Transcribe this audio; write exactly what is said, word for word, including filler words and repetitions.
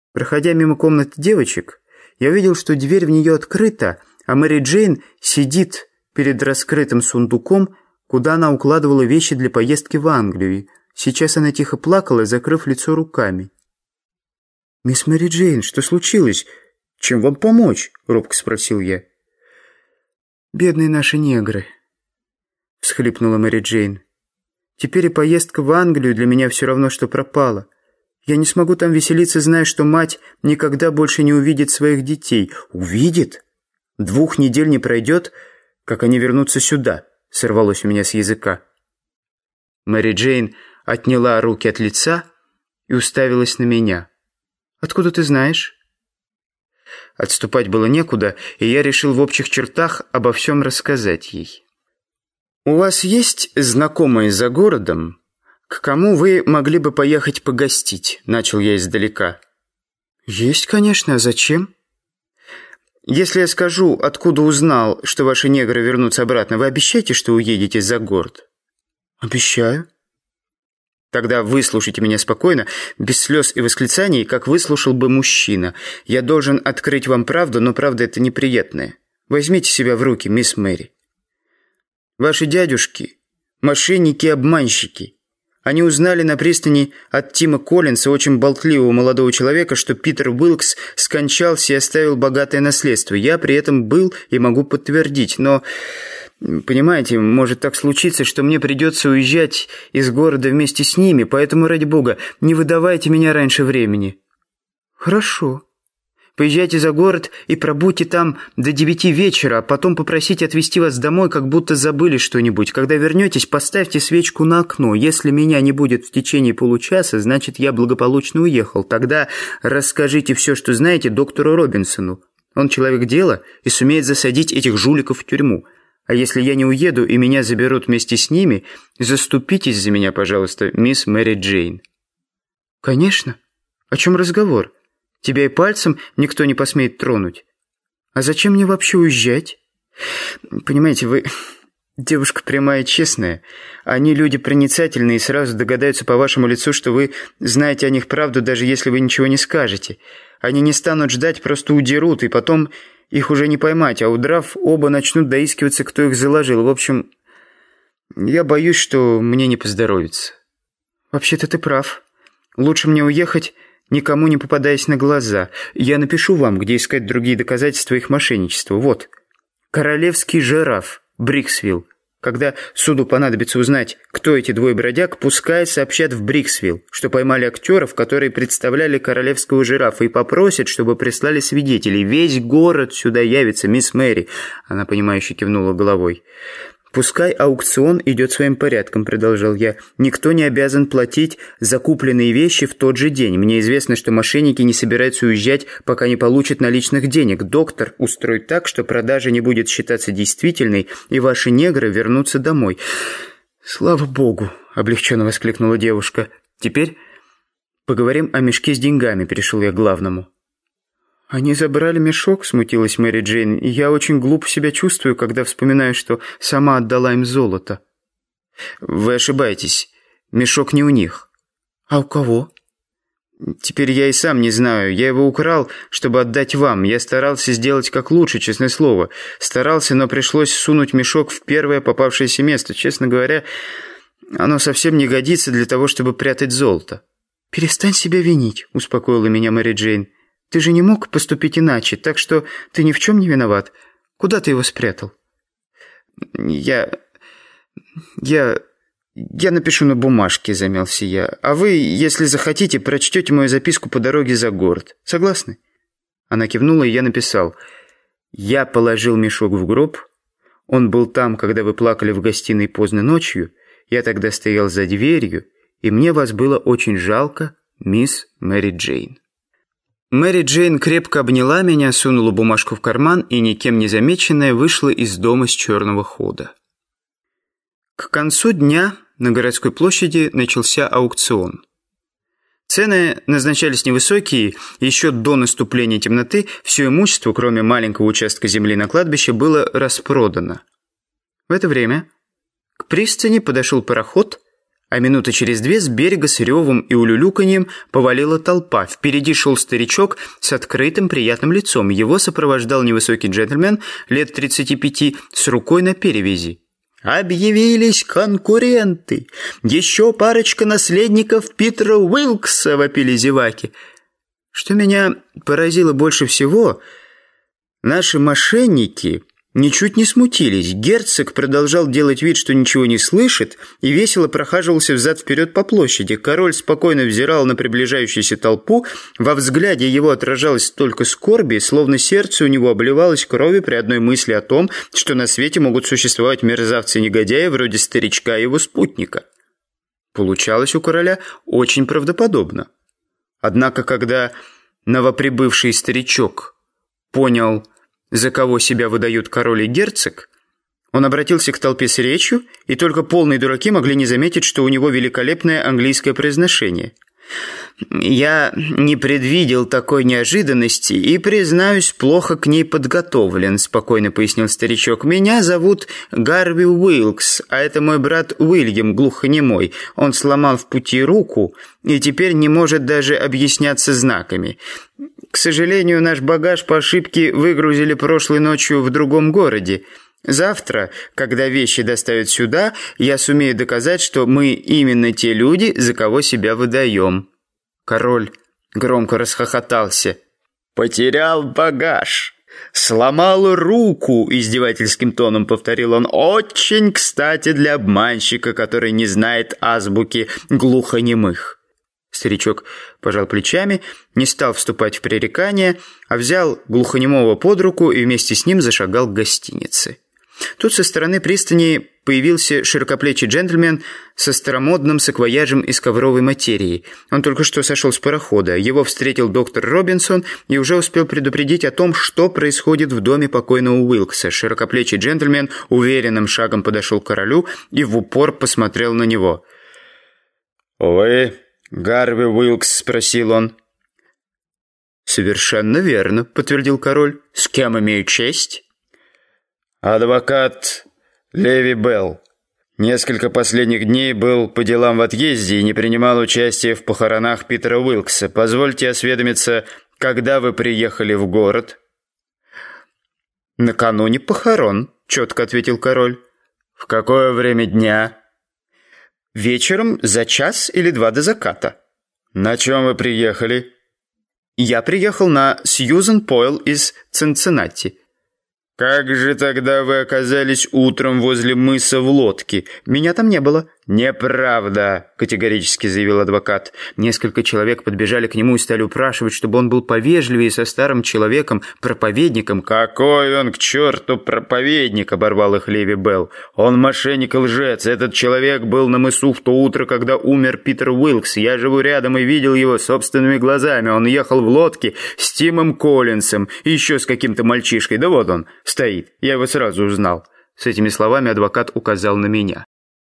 Проходя мимо комнаты девочек, я увидел, что дверь в нее открыта, а Мэри Джейн сидит перед раскрытым сундуком, куда она укладывала вещи для поездки в Англию. Сейчас она тихо плакала, закрыв лицо руками. «Мисс Мэри Джейн, что случилось? Чем вам помочь?» — робко спросил я. «Бедные наши негры», — всхлипнула Мэри Джейн. «Теперь и поездка в Англию для меня все равно, что пропала. Я не смогу там веселиться, зная, что мать никогда больше не увидит своих детей». «Увидит? Двух недель не пройдет, как они вернутся сюда», — сорвалось у меня с языка. Мэри Джейн отняла руки от лица и уставилась на меня. «Откуда ты знаешь?» Отступать было некуда, и я решил в общих чертах обо всем рассказать ей. «У вас есть знакомые за городом, к кому вы могли бы поехать погостить?» — начал я издалека. «Есть, конечно. А зачем?» «Если я скажу, откуда узнал, что ваши негры вернутся обратно, вы обещаете, что уедете за город?» «Обещаю». «Тогда выслушайте меня спокойно, без слез и восклицаний, как выслушал бы мужчина. Я должен открыть вам правду, но правда это неприятная. Возьмите себя в руки, мисс Мэри. Ваши дядюшки – мошенники и обманщики. Они узнали на пристани от Тима Коллинса, очень болтливого молодого человека, что Питер Уилкс скончался и оставил богатое наследство. Я при этом был и могу подтвердить, но... Понимаете, может так случиться, что мне придется уезжать из города вместе с ними, поэтому, ради бога, не выдавайте меня раньше времени». «Хорошо. Поезжайте за город и пробудьте там до девяти вечера, а потом попросите отвезти вас домой, как будто забыли что-нибудь. Когда вернетесь, поставьте свечку на окно. Если меня не будет в течение получаса, значит, я благополучно уехал. Тогда расскажите все, что знаете, доктору Робинсону. Он человек дела и сумеет засадить этих жуликов в тюрьму. А если я не уеду и меня заберут вместе с ними, заступитесь за меня, пожалуйста, мисс Мэри Джейн». «Конечно. О чем разговор? Тебя и пальцем никто не посмеет тронуть. А зачем мне вообще уезжать?» «Понимаете, вы девушка прямая и честная. Они люди проницательные и сразу догадаются по вашему лицу, что вы знаете о них правду, даже если вы ничего не скажете. Они не станут ждать, просто удерут, и потом... Их уже не поймать, а удрав, оба начнут доискиваться, кто их заложил. В общем, я боюсь, что мне не поздоровится». «Вообще-то ты прав. Лучше мне уехать, никому не попадаясь на глаза. Я напишу вам, где искать другие доказательства их мошенничества. Вот. Королевский жираф, Бриксвилл. Когда суду понадобится узнать, кто эти двое бродяг, пускай сообщат в Бриксвилл, что поймали актеров, которые представляли королевского жирафа, и попросят, чтобы прислали свидетелей. Весь город сюда явится, мисс Мэри». Она, понимающе кивнула головой. «Пускай аукцион идет своим порядком», — продолжал я. «Никто не обязан платить за купленные вещи в тот же день. Мне известно, что мошенники не собираются уезжать, пока не получат наличных денег. Доктор устроит так, что продажа не будет считаться действительной, и ваши негры вернутся домой». «Слава богу!» — облегченно воскликнула девушка. «Теперь поговорим о мешке с деньгами», — перешел я к главному. «Они забрали мешок», — смутилась Мэри Джейн, «и я очень глупо себя чувствую, когда вспоминаю, что сама отдала им золото». «Вы ошибаетесь. Мешок не у них». «А у кого?» «Теперь я и сам не знаю. Я его украл, чтобы отдать вам. Я старался сделать как лучше, честное слово. Старался, но пришлось сунуть мешок в первое попавшееся место. Честно говоря, оно совсем не годится для того, чтобы прятать золото». «Перестань себя винить», — успокоила меня Мэри Джейн. «Ты же не мог поступить иначе, так что ты ни в чем не виноват. Куда ты его спрятал?» «Я... я... я напишу на бумажке», — замялся я. «А вы, если захотите, прочтете мою записку по дороге за город. Согласны?» Она кивнула, и я написал. «Я положил мешок в гроб. Он был там, когда вы плакали в гостиной поздно ночью. Я тогда стоял за дверью, и мне вас было очень жалко, мисс Мэри Джейн». Мэри Джейн крепко обняла меня, сунула бумажку в карман и, никем не замеченная, вышла из дома с черного хода. К концу дня на городской площади начался аукцион. Цены назначались невысокие, еще до наступления темноты все имущество, кроме маленького участка земли на кладбище, было распродано. В это время к пристани подошел пароход, А минуты через две с берега с ревом и улюлюканьем повалила толпа. Впереди шел старичок с открытым приятным лицом. Его сопровождал невысокий джентльмен лет тридцати пяти с рукой на перевязи. «Объявились конкуренты! Еще парочка наследников Питера Уилкса!» — вопили зеваки. Что меня поразило больше всего, наши мошенники ничуть не смутились. Герцог продолжал делать вид, что ничего не слышит, и весело прохаживался взад-вперед по площади. Король спокойно взирал на приближающуюся толпу. Во взгляде его отражалось столько скорби, словно сердце у него обливалось кровью при одной мысли о том, что на свете могут существовать мерзавцы-негодяи вроде старичка и его спутника. Получалось у короля очень правдоподобно. Однако, когда новоприбывший старичок понял, за кого себя выдают король и герцог, он обратился к толпе с речью, и только полные дураки могли не заметить, что у него великолепное английское произношение. «Я не предвидел такой неожиданности и, признаюсь, плохо к ней подготовлен», — спокойно пояснил старичок. «Меня зовут Гарви Уилкс, а это мой брат Уильям, глухонемой. Он сломал в пути руку и теперь не может даже объясняться знаками. К сожалению, наш багаж по ошибке выгрузили прошлой ночью в другом городе. Завтра, когда вещи доставят сюда, я сумею доказать, что мы именно те люди, за кого себя выдаем». Король громко расхохотался. «Потерял багаж, сломал руку», — издевательским тоном повторил он. «Очень кстати для обманщика, который не знает азбуки глухонемых». Старичок пожал плечами, не стал вступать в пререкания, а взял глухонемого под руку и вместе с ним зашагал к гостинице. Тут со стороны пристани появился широкоплечий джентльмен со старомодным саквояжем из ковровой материи. Он только что сошел с парохода. Его встретил доктор Робинсон и уже успел предупредить о том, что происходит в доме покойного Уилкса. Широкоплечий джентльмен уверенным шагом подошел к королю и в упор посмотрел на него. «Вы Гарви Уилкс?» — спросил он. «Совершенно верно», — подтвердил король. «С кем имею честь?» «Адвокат Леви Белл. Несколько последних дней был по делам в отъезде и не принимал участия в похоронах Питера Уилкса. Позвольте осведомиться, когда вы приехали в город?» «Накануне похорон», — четко ответил король. «В какое время дня?» «Вечером за час или два до заката». «На чем вы приехали?» «Я приехал на Сьюзен Пойл из Цинциннати». «Как же тогда вы оказались утром возле мыса в лодке?» «Меня там не было». «Неправда», — категорически заявил адвокат. Несколько человек подбежали к нему и стали упрашивать, чтобы он был повежливее со старым человеком, проповедником. «Какой он к черту проповедник!» — оборвал их Леви Белл. «Он мошенник и лжец. Этот человек был на мысу в то утро, когда умер Питер Уилкс. Я живу рядом и видел его собственными глазами. Он ехал в лодке с Тимом Коллинсом и еще с каким-то мальчишкой. Да вот он стоит. Я его сразу узнал». С этими словами адвокат указал на меня.